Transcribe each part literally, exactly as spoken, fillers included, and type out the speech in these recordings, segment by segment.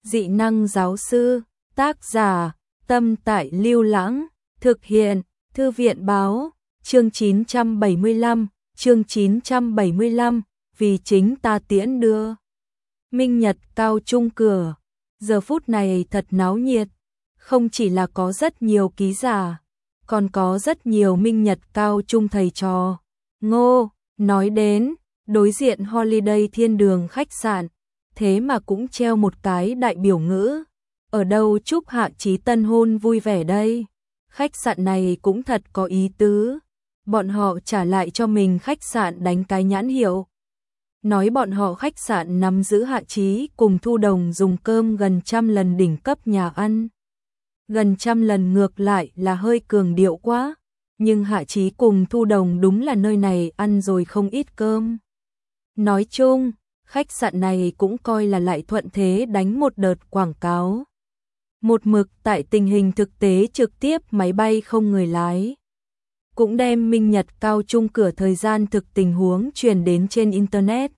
Dị năng giáo sư, tác giả, Tâm Tại Lưu Lãng, thực hiện, Thư viện báo, chương chín trăm bảy mươi lăm, chương chín trăm bảy mươi lăm, vì chính ta tiễn đưa. Minh Nhật cao trung cửa, giờ phút này thật náo nhiệt, không chỉ là có rất nhiều ký giả, còn có rất nhiều Minh Nhật cao trung thầy trò. Ngô, nói đến, đối diện Holiday Thiên Đường khách sạn, thế mà cũng treo một cái đại biểu ngữ. Ở đâu chúc Hạ Chí tân hôn vui vẻ đây? Khách sạn này cũng thật có ý tứ. Bọn họ trả lại cho mình khách sạn đánh cái nhãn hiệu. Nói bọn họ khách sạn nắm giữ Hạ Chí cùng Thu Đồng dùng cơm gần trăm lần đỉnh cấp nhà ăn. Gần trăm lần ngược lại là hơi cường điệu quá. Nhưng Hạ Chí cùng Thu Đồng đúng là nơi này ăn rồi không ít cơm. Nói chung, khách sạn này cũng coi là lại thuận thế đánh một đợt quảng cáo. Một mực tại tình hình thực tế trực tiếp máy bay không người lái. Cũng đem Minh Nhật cao trung cửa thời gian thực tình huống truyền đến trên Internet.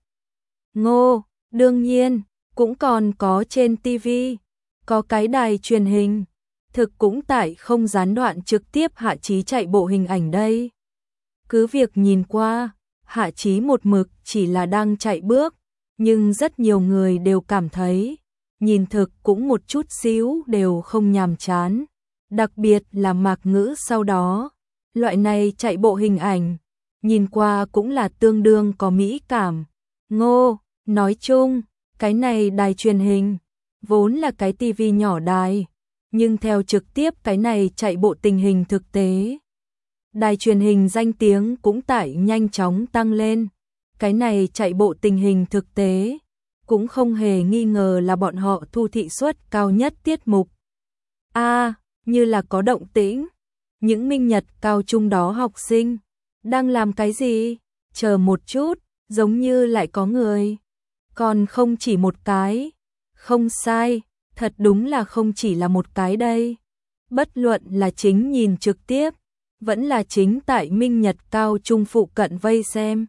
Ngô, đương nhiên, cũng còn có trên ti vi, có cái đài truyền hình. Thực cũng tại không gián đoạn trực tiếp Hạ Chí chạy bộ hình ảnh đây. Cứ việc nhìn qua, Hạ Chí một mực chỉ là đang chạy bước, nhưng rất nhiều người đều cảm thấy, nhìn thực cũng một chút xíu đều không nhàm chán. Đặc biệt là Mạc Ngữ sau đó, loại này chạy bộ hình ảnh, nhìn qua cũng là tương đương có mỹ cảm. Ngô, nói chung, cái này đài truyền hình, vốn là cái tivi nhỏ đài, nhưng theo trực tiếp cái này chạy bộ tình hình thực tế. Đài truyền hình danh tiếng cũng tại nhanh chóng tăng lên, cái này chạy bộ tình hình thực tế, cũng không hề nghi ngờ là bọn họ thu thị suất cao nhất tiết mục. A, à, như là có động tĩnh, những Minh Nhật cao trung đó học sinh, đang làm cái gì? Chờ một chút, giống như lại có người. Còn không chỉ một cái, không sai, thật đúng là không chỉ là một cái đây. Bất luận là chính nhìn trực tiếp, vẫn là chính tại Minh Nhật cao trung phụ cận vây xem,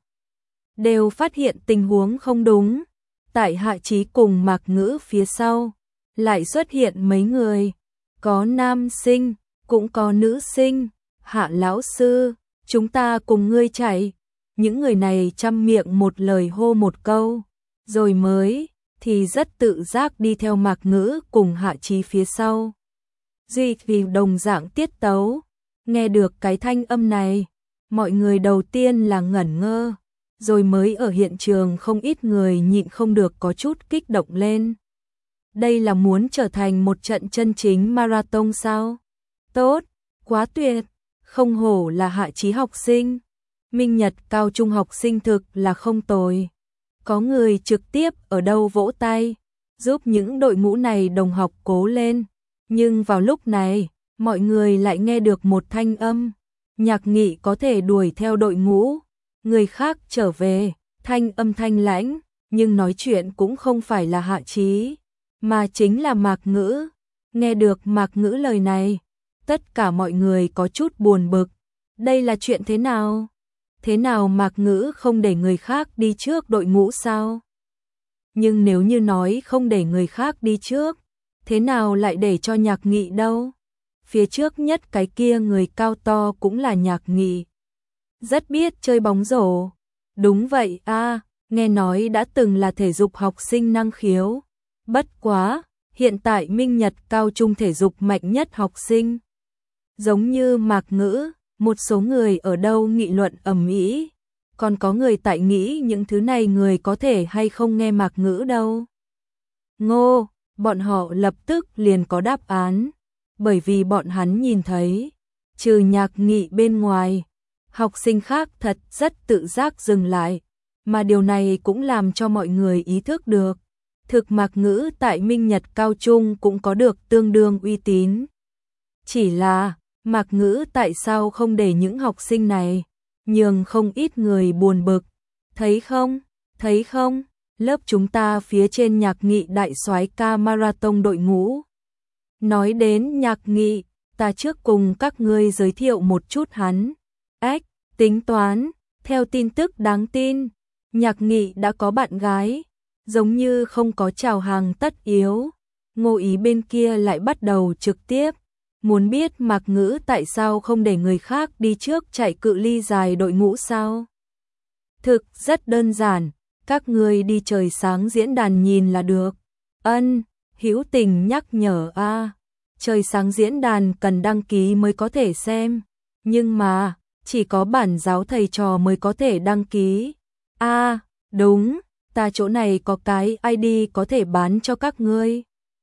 đều phát hiện tình huống không đúng. Tại Hạ Chí cùng Mạc Ngữ phía sau, lại xuất hiện mấy người, có nam sinh, cũng có nữ sinh. Hạ lão sư, chúng ta cùng ngươi chạy. Những người này chăm miệng một lời hô một câu, rồi mới thì rất tự giác đi theo Mạc Ngữ cùng Hạ Chí phía sau. Duy vì đồng dạng tiết tấu, nghe được cái thanh âm này, mọi người đầu tiên là ngẩn ngơ, rồi mới ở hiện trường không ít người nhịn không được có chút kích động lên. Đây là muốn trở thành một trận chân chính marathon sao? Tốt, quá tuyệt, không hổ là Hạ Chí học sinh. Minh Nhật cao trung học sinh thực là không tồi. Có người trực tiếp ở đâu vỗ tay, giúp những đội ngũ này đồng học cố lên. Nhưng vào lúc này, mọi người lại nghe được một thanh âm. Nhạc Nghị có thể đuổi theo đội ngũ, người khác trở về, thanh âm thanh lãnh, nhưng nói chuyện cũng không phải là Hạ Chí, mà chính là Mạc Ngữ. Nghe được Mạc Ngữ lời này, tất cả mọi người có chút buồn bực. Đây là chuyện thế nào? Thế nào Mạc Ngữ không để người khác đi trước đội ngũ sao? Nhưng nếu như nói không để người khác đi trước, thế nào lại để cho Nhạc Nghị đâu? Phía trước nhất cái kia người cao to cũng là Nhạc Nghị. Rất biết chơi bóng rổ. Đúng vậy a, à, nghe nói đã từng là thể dục học sinh năng khiếu. Bất quá, hiện tại Minh Nhật cao trung thể dục mạnh nhất học sinh. Giống như Mạc Ngữ, một số người ở đâu nghị luận ầm ĩ, còn có người tại nghĩ những thứ này người có thể hay không nghe Mạc Ngữ đâu. Ngô, bọn họ lập tức liền có đáp án, bởi vì bọn hắn nhìn thấy, trừ Nhạc Nghị bên ngoài, học sinh khác thật rất tự giác dừng lại, mà điều này cũng làm cho mọi người ý thức được, thực Mạc Ngữ tại Minh Nhật cao trung cũng có được tương đương uy tín. Chỉ là, Mạc Ngữ tại sao không để những học sinh này, nhường không ít người buồn bực. Thấy không, thấy không, lớp chúng ta phía trên Nhạc Nghị đại soái ca marathon đội ngũ. Nói đến Nhạc Nghị, ta trước cùng các ngươi giới thiệu một chút hắn. Ếch, tính toán, theo tin tức đáng tin, Nhạc Nghị đã có bạn gái, giống như không có chào hàng tất yếu. Ngô Ý bên kia lại bắt đầu trực tiếp. Muốn biết Mạc Ngữ tại sao không để người khác đi trước chạy cự ly dài đội ngũ sao? Thực rất đơn giản, các người đi trời sáng diễn đàn nhìn là được. Ân, Hữu Tình nhắc nhở a, trời sáng diễn đàn cần đăng ký mới có thể xem, nhưng mà chỉ có bản giáo thầy trò mới có thể đăng ký. A, đúng, ta chỗ này có cái i đê có thể bán cho các ngươi.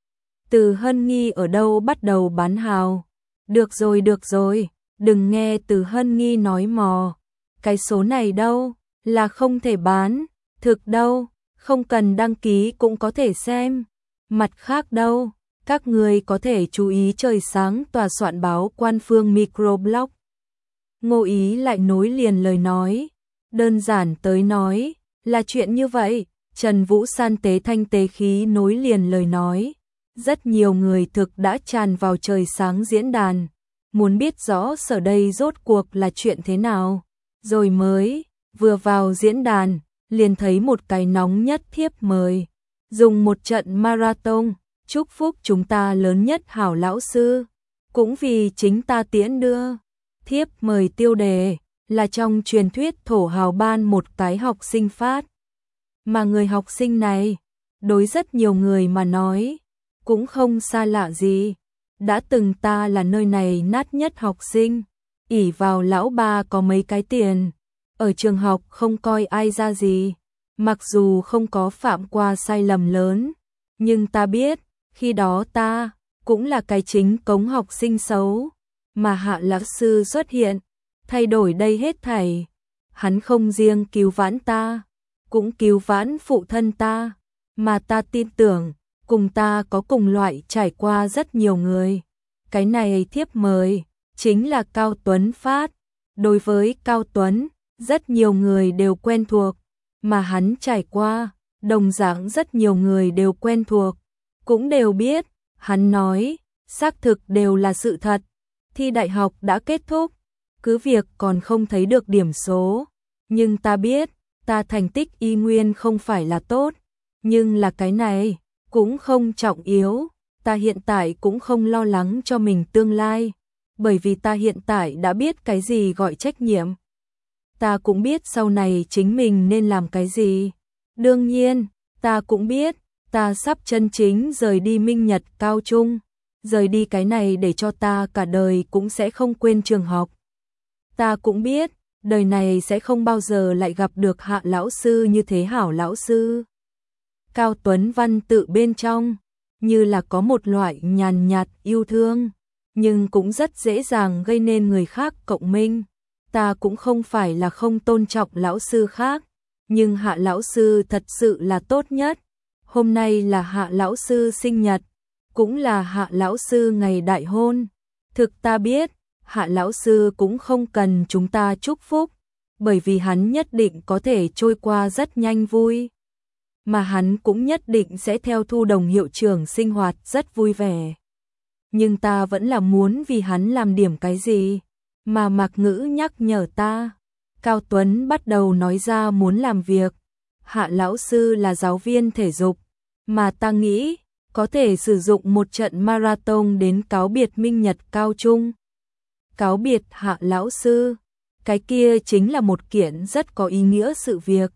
Từ Hân Nghi ở đâu bắt đầu bán hào? Được rồi được rồi, đừng nghe Từ Hân Nghi nói mò. Cái số này đâu, là không thể bán, thực đâu, không cần đăng ký cũng có thể xem. Mặt khác đâu, các người có thể chú ý trời sáng tòa soạn báo quan phương microblog. Ngô Ý lại nối liền lời nói, đơn giản tới nói, là chuyện như vậy. Trần Vũ san tế thanh tế khí nối liền lời nói. Rất nhiều người thực đã tràn vào trời sáng diễn đàn, muốn biết rõ sở đây rốt cuộc là chuyện thế nào. Rồi mới, vừa vào diễn đàn, liền thấy một cái nóng nhất thiếp mời. Dùng một trận marathon, chúc phúc chúng ta lớn nhất hảo lão sư. Cũng vì chính ta tiễn đưa. Thiếp mời tiêu đề, là trong truyền thuyết thổ hào ban một cái học sinh phát. Mà người học sinh này, đối rất nhiều người mà nói, cũng không xa lạ gì. Đã từng ta là nơi này nát nhất học sinh, ỷ vào lão ba có mấy cái tiền, ở trường học không coi ai ra gì. Mặc dù không có phạm qua sai lầm lớn, nhưng ta biết, khi đó ta cũng là cái chính cống học sinh xấu, mà Hạ lão sư xuất hiện, thay đổi đây hết thảy. Hắn không riêng cứu vãn ta, cũng cứu vãn phụ thân ta, mà ta tin tưởng, cùng ta có cùng loại trải qua rất nhiều người. Cái này thiếp mời, chính là Cao Tuấn phát. Đối với Cao Tuấn, rất nhiều người đều quen thuộc, mà hắn trải qua, đồng dạng rất nhiều người đều quen thuộc, cũng đều biết. Hắn nói, xác thực đều là sự thật. Thi đại học đã kết thúc, cứ việc còn không thấy được điểm số, nhưng ta biết, ta thành tích y nguyên không phải là tốt, nhưng là cái này cũng không trọng yếu. Ta hiện tại cũng không lo lắng cho mình tương lai, bởi vì ta hiện tại đã biết cái gì gọi trách nhiệm. Ta cũng biết sau này chính mình nên làm cái gì. Đương nhiên, ta cũng biết, ta sắp chân chính rời đi Minh Nhật Cao Trung, rời đi cái này để cho ta cả đời cũng sẽ không quên trường học. Ta cũng biết, đời này sẽ không bao giờ lại gặp được Hạ lão sư như thế hảo lão sư. Cao Tuấn văn tự bên trong, như là có một loại nhàn nhạt yêu thương, nhưng cũng rất dễ dàng gây nên người khác cộng minh. Ta cũng không phải là không tôn trọng lão sư khác, nhưng Hạ lão sư thật sự là tốt nhất. Hôm nay là Hạ lão sư sinh nhật, cũng là Hạ lão sư ngày đại hôn. Thực ta biết, Hạ lão sư cũng không cần chúng ta chúc phúc, bởi vì hắn nhất định có thể trôi qua rất nhanh vui. Mà hắn cũng nhất định sẽ theo Thu Đồng hiệu trưởng sinh hoạt rất vui vẻ. Nhưng ta vẫn là muốn vì hắn làm điểm cái gì, mà Mạc Ngữ nhắc nhở ta. Cao Tuấn bắt đầu nói ra muốn làm việc. Hạ lão sư là giáo viên thể dục, mà ta nghĩ có thể sử dụng một trận marathon đến cáo biệt Minh Nhật Cao Trung. Cáo biệt Hạ lão sư, cái kia chính là một kiện rất có ý nghĩa sự việc.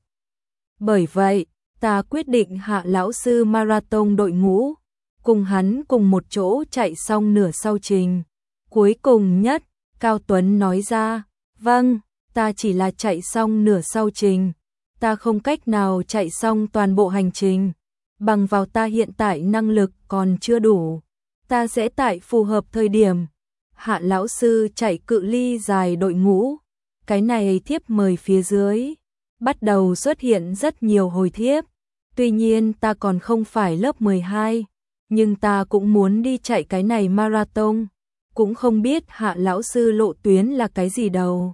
Bởi vậy, ta quyết định Hạ lão sư marathon đội ngũ, cùng hắn cùng một chỗ chạy xong nửa sau trình. Cuối cùng nhất, Cao Tuấn nói ra, vâng, ta chỉ là chạy xong nửa sau trình, ta không cách nào chạy xong toàn bộ hành trình. Bằng vào ta hiện tại năng lực còn chưa đủ, ta sẽ tại phù hợp thời điểm. Hạ lão sư chạy cự ly dài đội ngũ, cái này thiếp mời phía dưới, bắt đầu xuất hiện rất nhiều hồi thiếp. Tuy nhiên ta còn không phải lớp mười hai, nhưng ta cũng muốn đi chạy cái này marathon, cũng không biết Hạ lão sư lộ tuyến là cái gì đâu.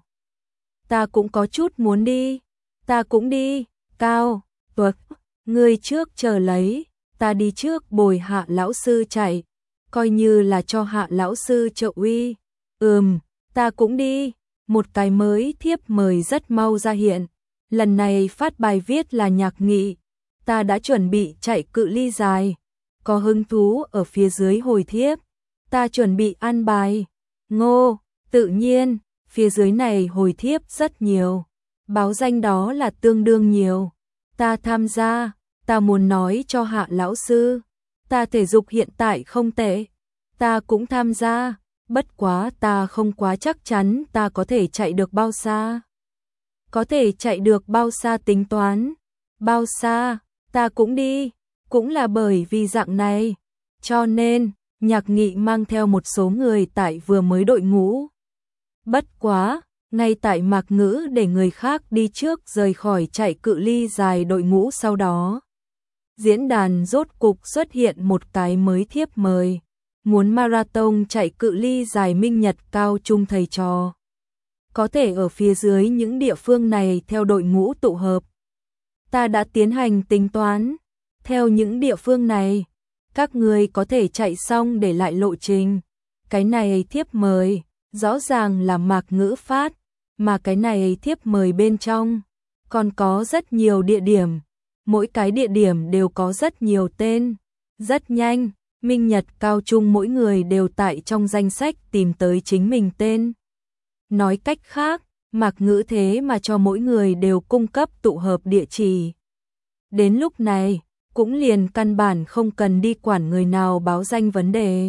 Ta cũng có chút muốn đi, ta cũng đi. Cao Tuấn, ngươi trước chờ lấy, ta đi trước bồi Hạ lão sư chạy, coi như là cho Hạ lão sư trợ uy. Ừm, ta cũng đi. Một cái mới thiếp mời rất mau ra hiện, lần này phát bài viết là nhạc nghị. Ta đã chuẩn bị chạy cự ly dài, có hứng thú ở phía dưới hồi thiếp. Ta chuẩn bị an bài. Ngô, tự nhiên, phía dưới này hồi thiếp rất nhiều. Báo danh đó là tương đương nhiều. Ta tham gia, ta muốn nói cho Hạ lão sư. Ta thể dục hiện tại không tệ. Ta cũng tham gia, bất quá ta không quá chắc chắn ta có thể chạy được bao xa. Có thể chạy được bao xa tính toán. Bao xa, ta cũng đi. Cũng là bởi vì dạng này. Cho nên, Nhạc Nghị mang theo một số người tại vừa mới đội ngũ. Bất quá, ngay tại Mạc Ngữ để người khác đi trước rời khỏi chạy cự ly dài đội ngũ sau đó. Diễn đàn rốt cục xuất hiện một cái mới thiếp mời. Muốn marathon chạy cự ly dài minh nhật cao trung thầy trò. Có thể ở phía dưới những địa phương này theo đội ngũ tụ hợp. Ta đã tiến hành tính toán. Theo những địa phương này, các người có thể chạy xong để lại lộ trình. Cái này thiếp mời, rõ ràng là Mạc Ngữ phát, mà cái này thiếp mời bên trong. Còn có rất nhiều địa điểm, mỗi cái địa điểm đều có rất nhiều tên. Rất nhanh, Minh Nhật cao trung mỗi người đều tại trong danh sách tìm tới chính mình tên. Nói cách khác, Mạc Ngữ thế mà cho mỗi người đều cung cấp tụ hợp địa chỉ. Đến lúc này, cũng liền căn bản không cần đi quản người nào báo danh vấn đề.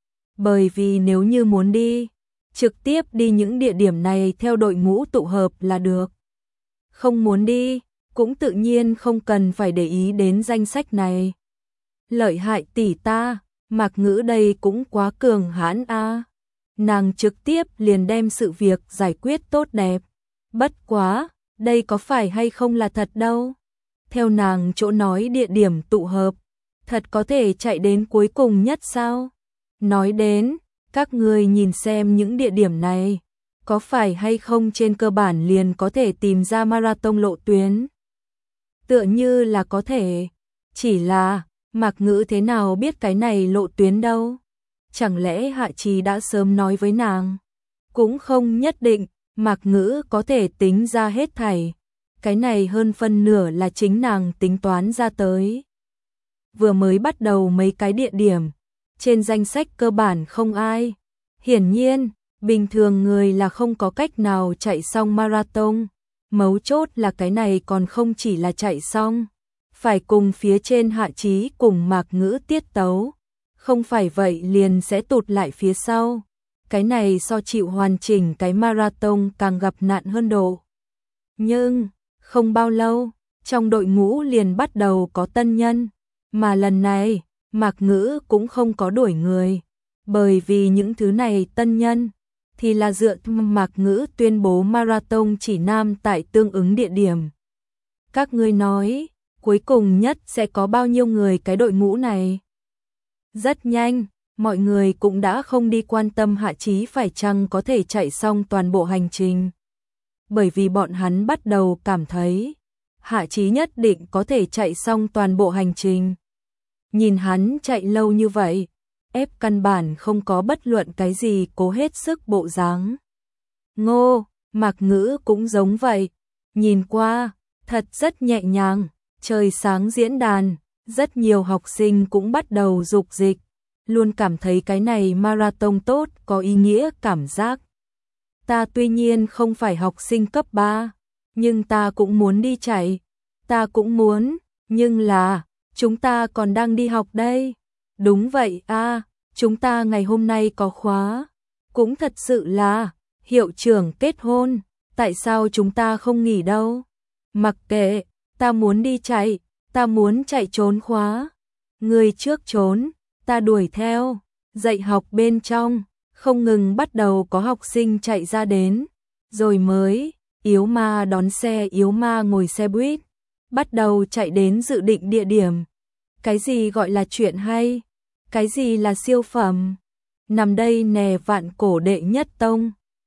Bởi vì nếu như muốn đi, trực tiếp đi những địa điểm này theo đội ngũ tụ hợp là được. Không muốn đi, cũng tự nhiên không cần phải để ý đến danh sách này. Lợi hại tỷ ta, Mạc Ngữ đây cũng quá cường hãn a. Nàng trực tiếp liền đem sự việc giải quyết tốt đẹp. Bất quá, đây có phải hay không là thật đâu. Theo nàng chỗ nói địa điểm tụ hợp, thật có thể chạy đến cuối cùng nhất sao? Nói đến, các người nhìn xem những địa điểm này, có phải hay không trên cơ bản liền có thể tìm ra marathon lộ tuyến? Tựa như là có thể, chỉ là Mạc Ngữ thế nào biết cái này lộ tuyến đâu? Chẳng lẽ Hạ Trì đã sớm nói với nàng? Cũng không nhất định, Mạc Ngữ có thể tính ra hết thảy. Cái này hơn phân nửa là chính nàng tính toán ra tới. Vừa mới bắt đầu mấy cái địa điểm, trên danh sách cơ bản không ai. Hiển nhiên, bình thường người là không có cách nào chạy xong marathon. Mấu chốt là cái này còn không chỉ là chạy xong, phải cùng phía trên Hạ Chí cùng Mạc Ngữ tiết tấu. Không phải vậy liền sẽ tụt lại phía sau. Cái này so chịu hoàn chỉnh cái marathon càng gặp nạn hơn độ. Nhưng, không bao lâu, trong đội ngũ liền bắt đầu có tân nhân. Mà lần này, Mạc Ngữ cũng không có đuổi người. Bởi vì những thứ này tân nhân, thì là dựa Mạc Ngữ tuyên bố marathon chỉ nam tại tương ứng địa điểm. Các ngươi nói, cuối cùng nhất sẽ có bao nhiêu người cái đội ngũ này? Rất nhanh, mọi người cũng đã không đi quan tâm Hạ Chí phải chăng có thể chạy xong toàn bộ hành trình. Bởi vì bọn hắn bắt đầu cảm thấy, Hạ Chí nhất định có thể chạy xong toàn bộ hành trình. Nhìn hắn chạy lâu như vậy, ép căn bản không có bất luận cái gì cố hết sức bộ dáng. Ngô, Mạc Ngữ cũng giống vậy. Nhìn qua, thật rất nhẹ nhàng, trời sáng diễn đàn, rất nhiều học sinh cũng bắt đầu dục dịch. Luôn cảm thấy cái này marathon tốt, có ý nghĩa cảm giác. Ta tuy nhiên không phải học sinh cấp ba, nhưng ta cũng muốn đi chạy. Ta cũng muốn, nhưng là, chúng ta còn đang đi học đây. Đúng vậy a, chúng ta ngày hôm nay có khóa. Cũng thật sự là, hiệu trưởng kết hôn, tại sao chúng ta không nghỉ đâu? Mặc kệ, ta muốn đi chạy, ta muốn chạy trốn khóa. Người trước trốn, ta đuổi theo. Dạy học bên trong, không ngừng bắt đầu có học sinh chạy ra đến. Rồi mới, Yếu Ma đón xe, Yếu Ma ngồi xe buýt, bắt đầu chạy đến dự định địa điểm. Cái gì gọi là chuyện hay? Cái gì là siêu phẩm? Nằm đây nè vạn cổ đệ nhất tông.